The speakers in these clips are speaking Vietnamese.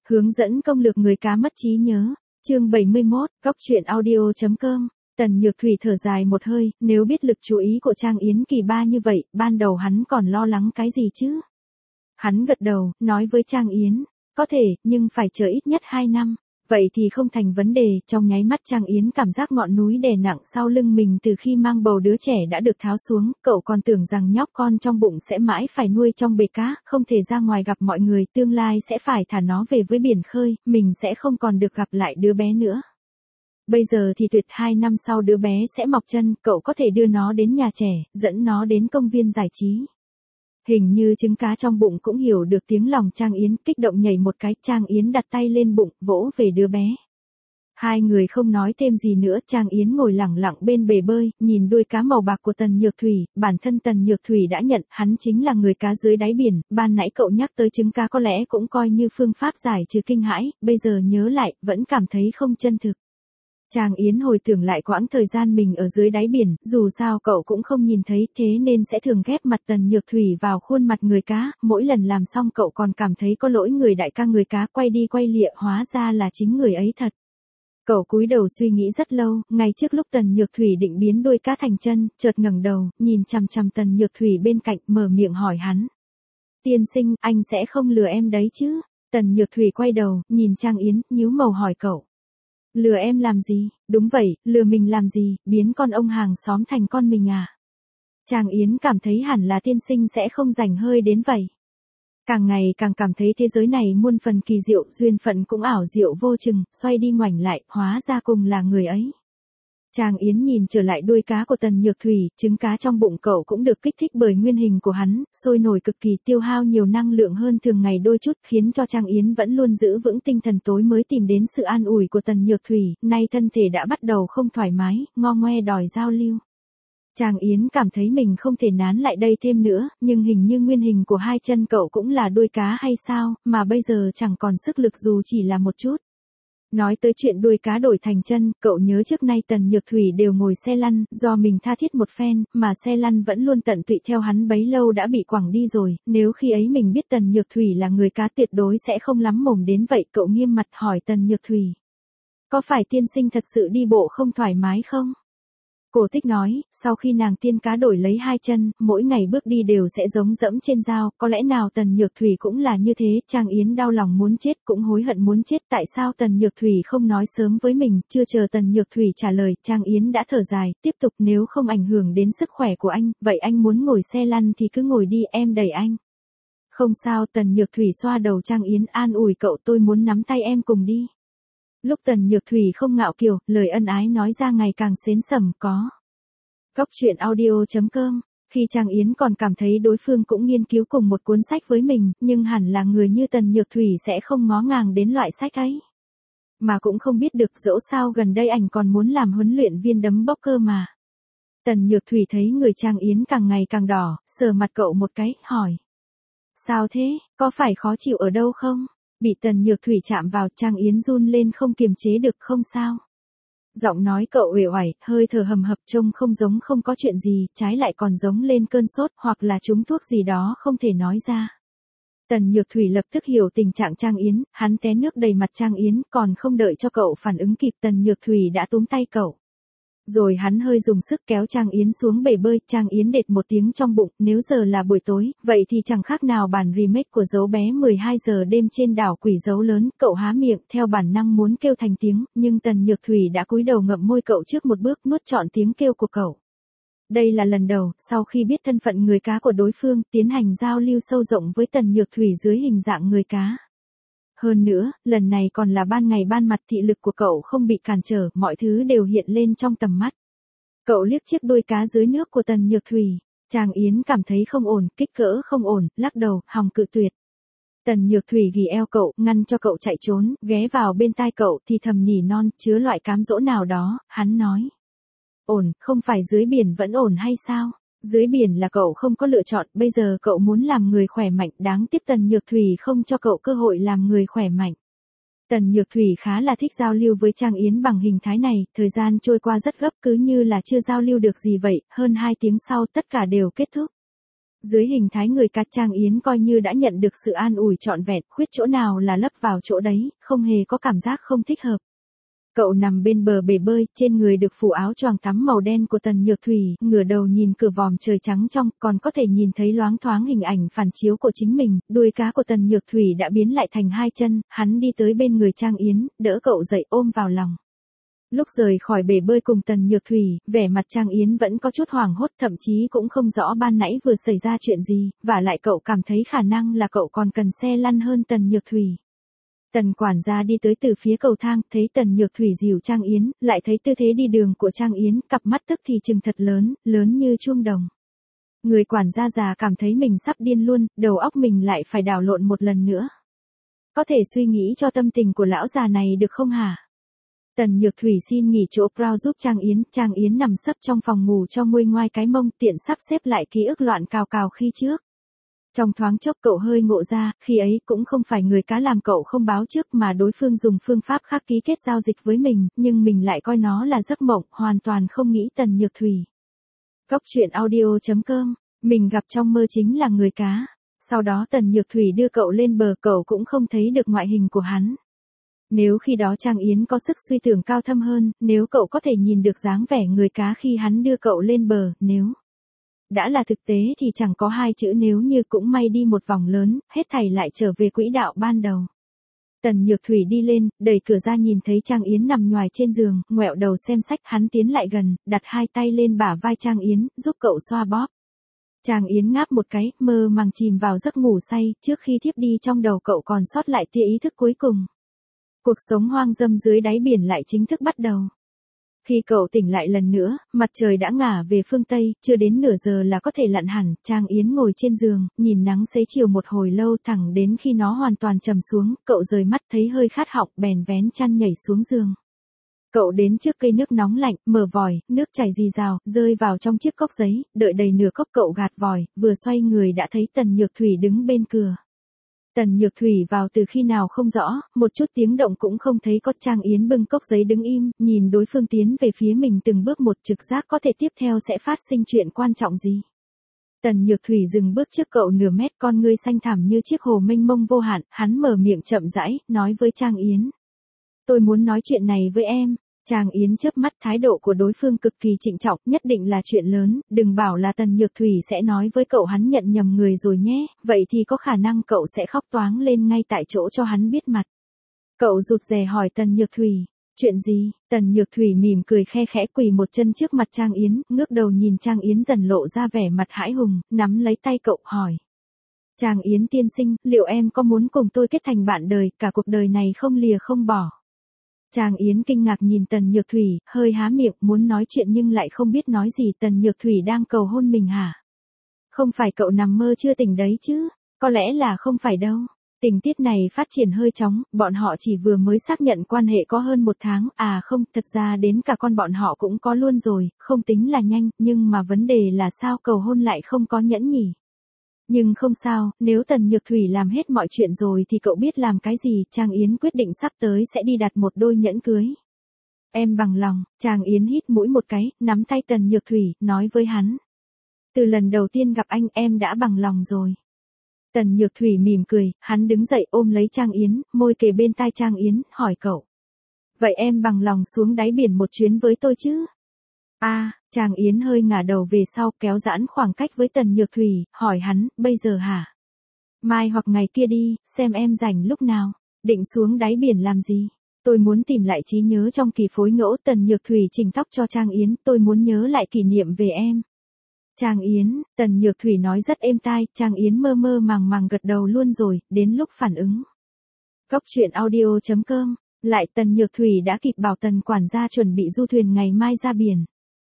Hướng dẫn công lược người cá mất trí nhớ. Chương 71, Góc truyện audio.com. Tần Nhược Thủy thở dài một hơi, nếu biết lực chú ý của Trang Yến kỳ ba như vậy, ban đầu hắn còn lo lắng cái gì chứ? Hắn gật đầu, nói với Trang Yến, có thể, nhưng phải chờ ít nhất 2 năm. Vậy thì không thành vấn đề, trong nháy mắt Trang Yến cảm giác ngọn núi đè nặng sau lưng mình từ khi mang bầu đứa trẻ đã được tháo xuống, cậu còn tưởng rằng nhóc con trong bụng sẽ mãi phải nuôi trong bể cá, không thể ra ngoài gặp mọi người, tương lai sẽ phải thả nó về với biển khơi, mình sẽ không còn được gặp lại đứa bé nữa. Bây giờ thì tuyệt 2 năm sau đứa bé sẽ mọc chân, cậu có thể đưa nó đến nhà trẻ, dẫn nó đến công viên giải trí. Hình như trứng cá trong bụng cũng hiểu được tiếng lòng Trang Yến, kích động nhảy một cái, Trang Yến đặt tay lên bụng, vỗ về đứa bé. Hai người không nói thêm gì nữa, Trang Yến ngồi lẳng lặng bên bể bơi, nhìn đuôi cá màu bạc của Tần Nhược Thủy, bản thân Tần Nhược Thủy đã nhận, hắn chính là người cá dưới đáy biển, ban nãy cậu nhắc tới trứng cá có lẽ cũng coi như phương pháp giải trừ kinh hãi, bây giờ nhớ lại, vẫn cảm thấy không chân thực. Trang Yến hồi tưởng lại quãng thời gian mình ở dưới đáy biển, dù sao cậu cũng không nhìn thấy, thế nên sẽ thường ghép mặt Tần Nhược Thủy vào khuôn mặt người cá, mỗi lần làm xong cậu còn cảm thấy có lỗi người đại ca người cá, quay đi quay lịa, hóa ra là chính người ấy thật. Cậu cúi đầu suy nghĩ rất lâu, ngay trước lúc Tần Nhược Thủy định biến đuôi cá thành chân, chợt ngẩng đầu, nhìn chằm chằm Tần Nhược Thủy bên cạnh, mở miệng hỏi hắn. Tiên sinh, anh sẽ không lừa em đấy chứ? Tần Nhược Thủy quay đầu, nhìn Trang Yến, nhíu màu hỏi cậu. Lừa em làm gì? Đúng vậy, lừa mình làm gì, biến con ông hàng xóm thành con mình à? Trang Yến cảm thấy hẳn là tiên sinh sẽ không rảnh hơi đến vậy. Càng ngày càng cảm thấy thế giới này muôn phần kỳ diệu, duyên phận cũng ảo diệu vô chừng, xoay đi ngoảnh lại, hóa ra cùng là người ấy. Trang Yến nhìn trở lại đuôi cá của Tần Nhược Thủy, trứng cá trong bụng cậu cũng được kích thích bởi nguyên hình của hắn, sôi nổi cực kỳ, tiêu hao nhiều năng lượng hơn thường ngày đôi chút, khiến cho Trang Yến vẫn luôn giữ vững tinh thần, tối mới tìm đến sự an ủi của Tần Nhược Thủy, nay thân thể đã bắt đầu không thoải mái, ngo ngoe đòi giao lưu. Trang Yến cảm thấy mình không thể nán lại đây thêm nữa, nhưng hình như nguyên hình của hai chân cậu cũng là đuôi cá hay sao, mà bây giờ chẳng còn sức lực dù chỉ là một chút. Nói tới chuyện đuôi cá đổi thành chân, cậu nhớ trước nay Tần Nhược Thủy đều ngồi xe lăn, do mình tha thiết một phen, mà xe lăn vẫn luôn tận tụy theo hắn bấy lâu đã bị quẳng đi rồi, nếu khi ấy mình biết Tần Nhược Thủy là người cá tuyệt đối sẽ không lắm mồm đến vậy, cậu nghiêm mặt hỏi Tần Nhược Thủy. Có phải tiên sinh thật sự đi bộ không thoải mái không? Cổ Tích nói, sau khi nàng tiên cá đổi lấy hai chân, mỗi ngày bước đi đều sẽ giống dẫm trên dao, có lẽ nào Tần Nhược Thủy cũng là như thế, Trang Yến đau lòng muốn chết cũng hối hận muốn chết, tại sao Tần Nhược Thủy không nói sớm với mình, chưa chờ Tần Nhược Thủy trả lời, Trang Yến đã thở dài, tiếp tục nếu không ảnh hưởng đến sức khỏe của anh, vậy anh muốn ngồi xe lăn thì cứ ngồi đi, em đẩy anh. Không sao, Tần Nhược Thủy xoa đầu Trang Yến an ủi cậu, tôi muốn nắm tay em cùng đi. Lúc Tần Nhược Thủy không ngạo kiều, lời ân ái nói ra ngày càng xến sẩm có. Góc truyện audio.com. Khi Trang Yến còn cảm thấy đối phương cũng nghiên cứu cùng một cuốn sách với mình, nhưng hẳn là người như Tần Nhược Thủy sẽ không ngó ngàng đến loại sách ấy. Mà cũng không biết được dẫu sao gần đây ảnh còn muốn làm huấn luyện viên đấm bốc cơ mà. Tần Nhược Thủy thấy người Trang Yến càng ngày càng đỏ, sờ mặt cậu một cái, hỏi. Sao thế, có phải khó chịu ở đâu không? Bị Tần Nhược Thủy chạm vào, Trang Yến run lên không kiềm chế được, không sao. Giọng nói cậu uể oải, hơi thở hầm hập, trông không giống không có chuyện gì, trái lại còn giống lên cơn sốt hoặc là trúng thuốc gì đó không thể nói ra. Tần Nhược Thủy lập tức hiểu tình trạng Trang Yến, hắn té nước đầy mặt Trang Yến, còn không đợi cho cậu phản ứng kịp, Tần Nhược Thủy đã túm tay cậu. Rồi hắn hơi dùng sức kéo Trang Yến xuống bể bơi, Trang Yến đệt một tiếng trong bụng, nếu giờ là buổi tối, vậy thì chẳng khác nào bản remake của Dấu bé 12 giờ đêm trên đảo Quỷ Dấu lớn, cậu há miệng, theo bản năng muốn kêu thành tiếng, nhưng Tần Nhược Thủy đã cúi đầu ngậm môi cậu trước một bước, nuốt trọn tiếng kêu của cậu. Đây là lần đầu, sau khi biết thân phận người cá của đối phương, tiến hành giao lưu sâu rộng với Tần Nhược Thủy dưới hình dạng người cá. Hơn nữa, lần này còn là ban ngày ban mặt, thị lực của cậu không bị cản trở, mọi thứ đều hiện lên trong tầm mắt. Cậu liếc chiếc đuôi cá dưới nước của Tần Nhược Thủy. Trang Yến cảm thấy không ổn, kích cỡ không ổn, lắc đầu, hòng cự tuyệt. Tần Nhược Thủy ghì eo cậu, ngăn cho cậu chạy trốn, ghé vào bên tai cậu thì thầm nỉ non, chứa loại cám dỗ nào đó, hắn nói. Ổn, không phải dưới biển vẫn ổn hay sao? Dưới biển là cậu không có lựa chọn, bây giờ cậu muốn làm người khỏe mạnh, đáng tiếc Tần Nhược Thủy không cho cậu cơ hội làm người khỏe mạnh. Tần Nhược Thủy khá là thích giao lưu với Trang Yến bằng hình thái này, thời gian trôi qua rất gấp, cứ như là chưa giao lưu được gì vậy, hơn 2 tiếng sau tất cả đều kết thúc. Dưới hình thái người cá, Trang Yến coi như đã nhận được sự an ủi trọn vẹn, khuyết chỗ nào là lấp vào chỗ đấy, không hề có cảm giác không thích hợp. Cậu nằm bên bờ bể bơi, trên người được phủ áo choàng tắm màu đen của Tần Nhược Thủy, ngửa đầu nhìn cửa vòm trời trắng trong, còn có thể nhìn thấy loáng thoáng hình ảnh phản chiếu của chính mình, đuôi cá của Tần Nhược Thủy đã biến lại thành hai chân, hắn đi tới bên người Trang Yến, đỡ cậu dậy ôm vào lòng. Lúc rời khỏi bể bơi cùng Tần Nhược Thủy, vẻ mặt Trang Yến vẫn có chút hoảng hốt, thậm chí cũng không rõ ban nãy vừa xảy ra chuyện gì, và lại cậu cảm thấy khả năng là cậu còn cần xe lăn hơn Tần Nhược Thủy. Tần quản gia đi tới từ phía cầu thang, thấy Tần Nhược Thủy dìu Trang Yến, lại thấy tư thế đi đường của Trang Yến, cặp mắt tức thì trừng thật lớn, lớn như chuông đồng. Người quản gia già cảm thấy mình sắp điên luôn, đầu óc mình lại phải đảo lộn một lần nữa. Có thể suy nghĩ cho tâm tình của lão già này được không hả? Tần Nhược Thủy xin nghỉ chỗ brow giúp Trang Yến nằm sấp trong phòng ngủ cho nguôi ngoai cái mông, tiện sắp xếp lại ký ức loạn cào cào khi trước. Trong thoáng chốc cậu hơi ngộ ra, khi ấy cũng không phải người cá làm cậu không báo trước mà đối phương dùng phương pháp khác ký kết giao dịch với mình, nhưng mình lại coi nó là giấc mộng, hoàn toàn không nghĩ Tần Nhược Thủy. Góc truyện audio.com, mình gặp trong mơ chính là người cá. Sau đó Tần Nhược Thủy đưa cậu lên bờ, cậu cũng không thấy được ngoại hình của hắn. Nếu khi đó Trang Yến có sức suy tưởng cao thâm hơn, nếu cậu có thể nhìn được dáng vẻ người cá khi hắn đưa cậu lên bờ, nếu đã là thực tế thì chẳng có hai chữ nếu như, cũng may đi một vòng lớn, hết thảy lại trở về quỹ đạo ban đầu. Tần Nhược Thủy đi lên, đẩy cửa ra nhìn thấy Trang Yến nằm nhoài trên giường, ngoẹo đầu xem sách, hắn tiến lại gần, đặt hai tay lên bả vai Trang Yến, giúp cậu xoa bóp. Trang Yến ngáp một cái, mơ màng chìm vào giấc ngủ say, trước khi thiếp đi trong đầu cậu còn sót lại tia ý thức cuối cùng. Cuộc sống hoang dâm dưới đáy biển lại chính thức bắt đầu. Khi cậu tỉnh lại lần nữa, mặt trời đã ngả về phương Tây, chưa đến nửa giờ là có thể lặn hẳn, Trang Yến ngồi trên giường, nhìn nắng xế chiều một hồi lâu thẳng đến khi nó hoàn toàn trầm xuống, cậu rời mắt thấy hơi khát họng, bèn vén chăn nhảy xuống giường. Cậu đến trước cây nước nóng lạnh, mở vòi, nước chảy rì rào, rơi vào trong chiếc cốc giấy, đợi đầy nửa cốc cậu gạt vòi, vừa xoay người đã thấy Tần Nhược Thủy đứng bên cửa. Tần Nhược Thủy vào từ khi nào không rõ, một chút tiếng động cũng không thấy có. Trang Yến bưng cốc giấy đứng im, nhìn đối phương tiến về phía mình từng bước một, trực giác có thể tiếp theo sẽ phát sinh chuyện quan trọng gì. Tần Nhược Thủy dừng bước trước cậu nửa mét, con ngươi xanh thẳm như chiếc hồ mênh mông vô hạn, hắn mở miệng chậm rãi, nói với Trang Yến. Tôi muốn nói chuyện này với em. Trang Yến chớp mắt, thái độ của đối phương cực kỳ trịnh trọng, nhất định là chuyện lớn, đừng bảo là Tần Nhược Thủy sẽ nói với cậu hắn nhận nhầm người rồi nhé, vậy thì có khả năng cậu sẽ khóc toáng lên ngay tại chỗ cho hắn biết mặt. Cậu rụt rè hỏi Tần Nhược Thủy, chuyện gì? Tần Nhược Thủy mỉm cười khe khẽ, quỳ một chân trước mặt Trang Yến, ngước đầu nhìn Trang Yến dần lộ ra vẻ mặt hãi hùng, nắm lấy tay cậu hỏi. Trang Yến tiên sinh, liệu em có muốn cùng tôi kết thành bạn đời, cả cuộc đời này không lìa không bỏ? Trang Yến kinh ngạc nhìn Tần Nhược Thủy, hơi há miệng muốn nói chuyện nhưng lại không biết nói gì. Tần Nhược Thủy đang cầu hôn mình hả? Không phải cậu nằm mơ chưa tỉnh đấy chứ? Có lẽ là không phải đâu. Tình tiết này phát triển hơi chóng, bọn họ chỉ vừa mới xác nhận quan hệ có hơn 1 tháng, à không, thật ra đến cả con bọn họ cũng có luôn rồi, không tính là nhanh, nhưng mà vấn đề là sao cầu hôn lại không có nhẫn nhỉ? Nhưng không sao, nếu Tần Nhược Thủy làm hết mọi chuyện rồi thì cậu biết làm cái gì. Trang Yến quyết định sắp tới sẽ đi đặt một đôi nhẫn cưới. Em bằng lòng. Trang Yến hít mũi một cái, nắm tay Tần Nhược Thủy, nói với hắn. Từ lần đầu tiên gặp anh em đã bằng lòng rồi. Tần Nhược Thủy mỉm cười, hắn đứng dậy ôm lấy Trang Yến, môi kề bên tai Trang Yến, hỏi cậu. Vậy em bằng lòng xuống đáy biển một chuyến với tôi chứ? Trang Yến hơi ngả đầu về sau, kéo giãn khoảng cách với Tần Nhược Thủy, hỏi hắn, bây giờ hả? Mai hoặc ngày kia đi, xem em rảnh lúc nào. Định xuống đáy biển làm gì? Tôi muốn tìm lại trí nhớ trong kỳ phối ngẫu. Tần Nhược Thủy chỉnh tóc cho Trang Yến, tôi muốn nhớ lại kỷ niệm về em. Trang Yến, Tần Nhược Thủy nói rất êm tai, Trang Yến mơ mơ màng màng gật đầu luôn rồi, đến lúc phản ứng. Góc truyện audio.com, lại Tần Nhược Thủy đã kịp bảo Tần quản gia chuẩn bị du thuyền ngày mai ra biển.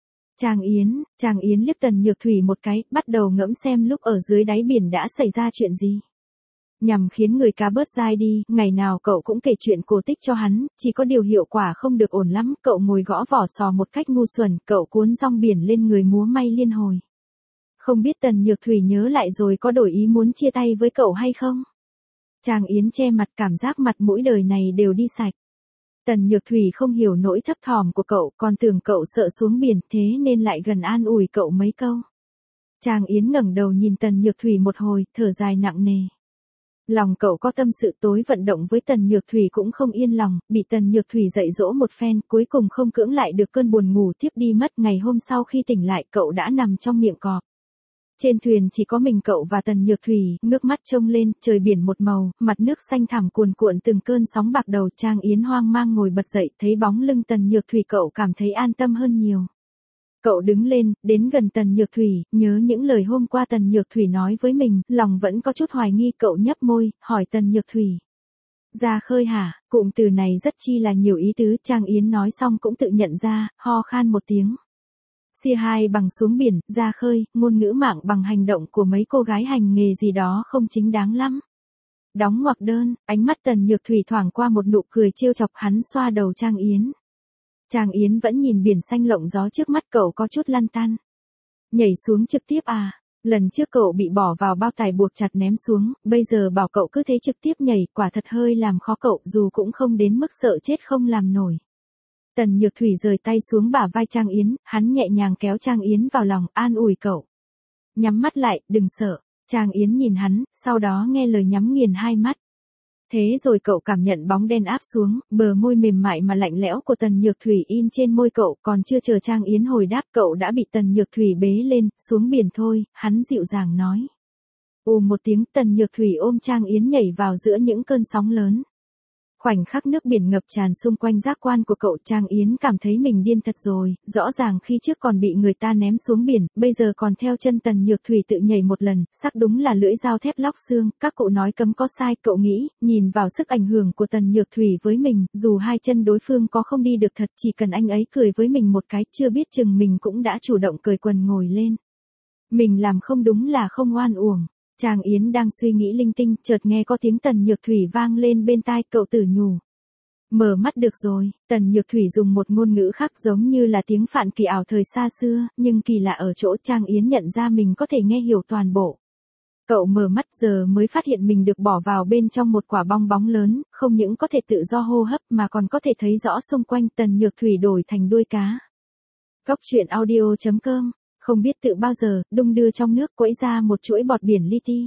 Trang Yến liếc Tần Nhược Thủy một cái, bắt đầu ngẫm xem lúc ở dưới đáy biển đã xảy ra chuyện gì. Nhằm khiến người cá bớt dai đi, ngày nào cậu cũng kể chuyện cổ tích cho hắn, chỉ có điều hiệu quả không được ổn lắm, cậu ngồi gõ vỏ sò một cách ngu xuẩn, cậu cuốn rong biển lên người múa may liên hồi. Không biết Tần Nhược Thủy nhớ lại rồi có đổi ý muốn chia tay với cậu hay không? Trang Yến che mặt, cảm giác mặt mũi đời này đều đi sạch. Tần Nhược Thủy không hiểu nỗi thấp thỏm của cậu, còn tưởng cậu sợ xuống biển, thế nên lại gần an ủi cậu mấy câu. Trang Yến ngẩng đầu nhìn Tần Nhược Thủy một hồi, thở dài nặng nề. Lòng cậu có tâm sự tối vận động với Tần Nhược Thủy cũng không yên lòng, bị Tần Nhược Thủy dạy dỗ một phen, cuối cùng không cưỡng lại được cơn buồn ngủ tiếp đi mất. Ngày hôm sau khi tỉnh lại cậu đã nằm trong miệng cọp. Trên thuyền chỉ có mình cậu và Tần Nhược Thủy, ngước mắt trông lên, trời biển một màu, mặt nước xanh thẳm cuồn cuộn từng cơn sóng bạc đầu. Trang Yến hoang mang ngồi bật dậy, thấy bóng lưng Tần Nhược Thủy cậu cảm thấy an tâm hơn nhiều. Cậu đứng lên, đến gần Tần Nhược Thủy, nhớ những lời hôm qua Tần Nhược Thủy nói với mình, lòng vẫn có chút hoài nghi. Cậu nhấp môi, hỏi Tần Nhược Thủy. Ra khơi hả? Cụm từ này rất chi là nhiều ý tứ. Trang Yến nói xong cũng tự nhận ra, ho khan một tiếng. Xia hai bằng xuống biển, ra khơi, ngôn ngữ mạng bằng hành động của mấy cô gái hành nghề gì đó không chính đáng lắm. Đóng ngoặc đơn, ánh mắt Tần Nhược Thủy thoảng qua một nụ cười trêu chọc. Hắn xoa đầu Trang Yến. Trang Yến vẫn nhìn biển xanh lộng gió trước mắt. Cậu có chút lăn tăn. Nhảy xuống trực tiếp à? Lần trước cậu bị bỏ vào bao tải buộc chặt ném xuống, bây giờ bảo cậu cứ thế trực tiếp nhảy, quả thật hơi làm khó cậu, dù cũng không đến mức sợ chết không làm nổi. Tần Nhược Thủy rời tay xuống bả vai Trang Yến, hắn nhẹ nhàng kéo Trang Yến vào lòng, an ủi cậu. Nhắm mắt lại, đừng sợ. Trang Yến nhìn hắn, sau đó nghe lời nhắm nghiền hai mắt. Thế rồi cậu cảm nhận bóng đen áp xuống, bờ môi mềm mại mà lạnh lẽo của Tần Nhược Thủy in trên môi cậu, còn chưa chờ Trang Yến hồi đáp cậu đã bị Tần Nhược Thủy bế lên, xuống biển thôi, hắn dịu dàng nói. Một tiếng, Tần Nhược Thủy ôm Trang Yến nhảy vào giữa những cơn sóng lớn. Khoảnh khắc nước biển ngập tràn xung quanh giác quan của cậu. Trang Yến cảm thấy mình điên thật rồi, rõ ràng khi trước còn bị người ta ném xuống biển, bây giờ còn theo chân Tần Nhược Thủy tự nhảy một lần, sắc đúng là lưỡi dao thép lóc xương. Các cụ nói cấm có sai, cậu nghĩ, nhìn vào sức ảnh hưởng của Tần Nhược Thủy với mình, dù hai chân đối phương có không đi được thật, chỉ cần anh ấy cười với mình một cái, chưa biết chừng mình cũng đã chủ động cởi quần ngồi lên. Mình làm không đúng là không oan uổng. Trang Yến đang suy nghĩ linh tinh, chợt nghe có tiếng Tần Nhược Thủy vang lên bên tai, cậu tự nhủ. Mở mắt được rồi. Tần Nhược Thủy dùng một ngôn ngữ khác giống như là tiếng Phạn kỳ ảo thời xa xưa, nhưng kỳ lạ ở chỗ Trang Yến nhận ra mình có thể nghe hiểu toàn bộ. Cậu mở mắt giờ mới phát hiện mình được bỏ vào bên trong một quả bong bóng lớn, không những có thể tự do hô hấp mà còn có thể thấy rõ xung quanh. Tần Nhược Thủy đổi thành đuôi cá. Góc truyện audio.com. Không biết tự bao giờ, đung đưa trong nước quẫy ra một chuỗi bọt biển li ti.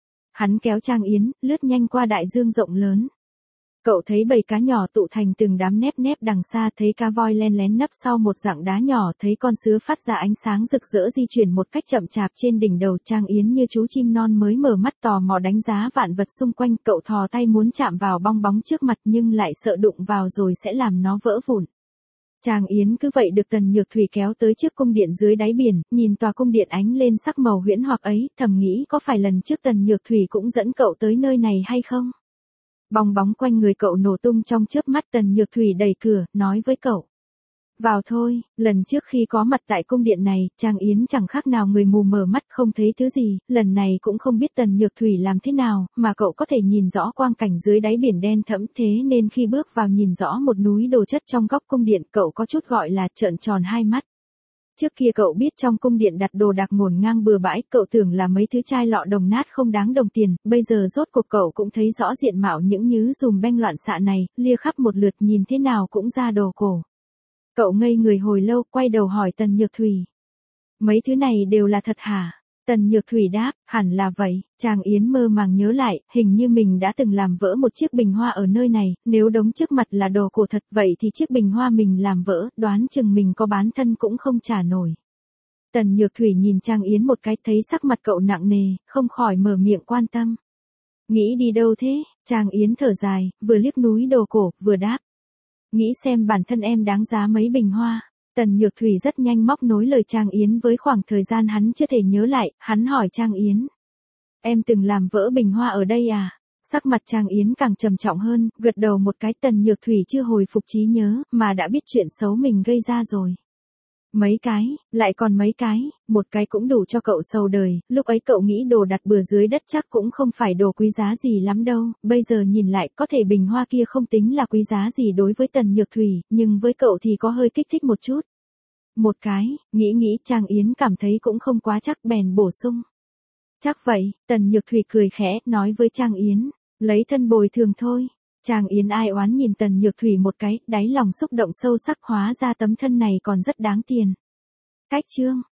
Hắn kéo Trang Yến, lướt nhanh qua đại dương rộng lớn. Cậu thấy bầy cá nhỏ tụ thành từng đám nép nép đằng xa, thấy cá voi len lén nấp sau một rặng đá nhỏ, thấy con sứa phát ra ánh sáng rực rỡ di chuyển một cách chậm chạp trên đỉnh đầu. Trang Yến như chú chim non mới mở mắt tò mò đánh giá vạn vật xung quanh. Cậu thò tay muốn chạm vào bong bóng trước mặt nhưng lại sợ đụng vào rồi sẽ làm nó vỡ vụn. Trang Yến cứ vậy được Tần Nhược Thủy kéo tới trước cung điện dưới đáy biển, nhìn tòa cung điện ánh lên sắc màu huyễn hoặc ấy, thầm nghĩ có phải lần trước Tần Nhược Thủy cũng dẫn cậu tới nơi này hay không? Bong bóng quanh người cậu nổ tung trong chớp mắt. Tần Nhược Thủy đẩy cửa, nói với cậu. Vào thôi. Lần trước khi có mặt tại cung điện này, Trang Yến chẳng khác nào người mù mở mắt không thấy thứ gì, lần này cũng không biết Tần Nhược Thủy làm thế nào, mà cậu có thể nhìn rõ quang cảnh dưới đáy biển đen thẫm, thế nên khi bước vào nhìn rõ một núi đồ chất trong góc cung điện, cậu có chút gọi là trợn tròn hai mắt. Trước kia cậu biết trong cung điện đặt đồ đạc ngổn ngang bừa bãi, cậu tưởng là mấy thứ chai lọ đồng nát không đáng đồng tiền, bây giờ rốt cuộc cậu cũng thấy rõ diện mạo những nhứ dùm beng loạn xạ này, lia khắp một lượt nhìn thế nào cũng ra đồ cổ. Cậu ngây người hồi lâu, quay đầu hỏi Tần Nhược Thủy. Mấy thứ này đều là thật hả? Tần Nhược Thủy đáp, hẳn là vậy. Trang Yến mơ màng nhớ lại, hình như mình đã từng làm vỡ một chiếc bình hoa ở nơi này, nếu đống trước mặt là đồ cổ thật vậy thì chiếc bình hoa mình làm vỡ, đoán chừng mình có bán thân cũng không trả nổi. Tần Nhược Thủy nhìn Trang Yến một cái, thấy sắc mặt cậu nặng nề, không khỏi mở miệng quan tâm. Nghĩ đi đâu thế? Trang Yến thở dài, vừa liếc núi đồ cổ, vừa đáp. Nghĩ xem bản thân em đáng giá mấy bình hoa. Tần Nhược Thủy rất nhanh móc nối lời Trang Yến với khoảng thời gian hắn chưa thể nhớ lại, hắn hỏi Trang Yến. Em từng làm vỡ bình hoa ở đây à? Sắc mặt Trang Yến càng trầm trọng hơn, gật đầu một cái. Tần Nhược Thủy chưa hồi phục trí nhớ, mà đã biết chuyện xấu mình gây ra rồi. Mấy cái, lại còn mấy cái, một cái cũng đủ cho cậu sầu đời, lúc ấy cậu nghĩ đồ đặt bừa dưới đất chắc cũng không phải đồ quý giá gì lắm đâu, bây giờ nhìn lại có thể bình hoa kia không tính là quý giá gì đối với Tần Nhược Thủy, nhưng với cậu thì có hơi kích thích một chút. Một cái, nghĩ Trang Yến cảm thấy cũng không quá chắc bèn bổ sung. Chắc vậy, Tần Nhược Thủy cười khẽ, nói với Trang Yến, lấy thân bồi thường thôi. Trang Yến ai oán nhìn Tần Nhược Thủy một cái, đáy lòng xúc động sâu sắc, hóa ra tấm thân này còn rất đáng tiền. Cách chương